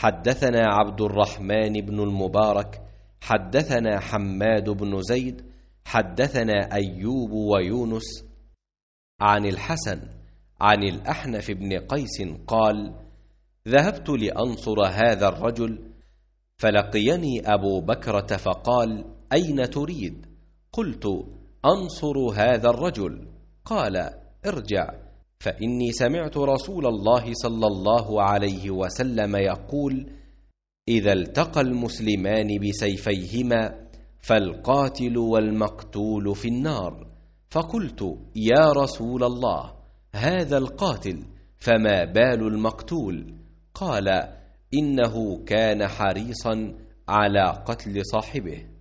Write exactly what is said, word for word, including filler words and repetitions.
حدثنا عبد الرحمن بن المبارك حدثنا حماد بن زيد حدثنا أيوب ويونس عن الحسن عن الأحنف بن قيس قال: ذهبت لأنصر هذا الرجل فلقيني أبو بكرة فقال: أين تريد؟ قلت: أنصر هذا الرجل. قال: ارجع، فإني سمعت رسول الله صلى الله عليه وسلم يقول: إذا التقى المسلمان بسيفيهما فالقاتل والمقتول في النار. فقلت: يا رسول الله، هذا القاتل، فما بال المقتول؟ قال: إنه كان حريصا على قتل صاحبه.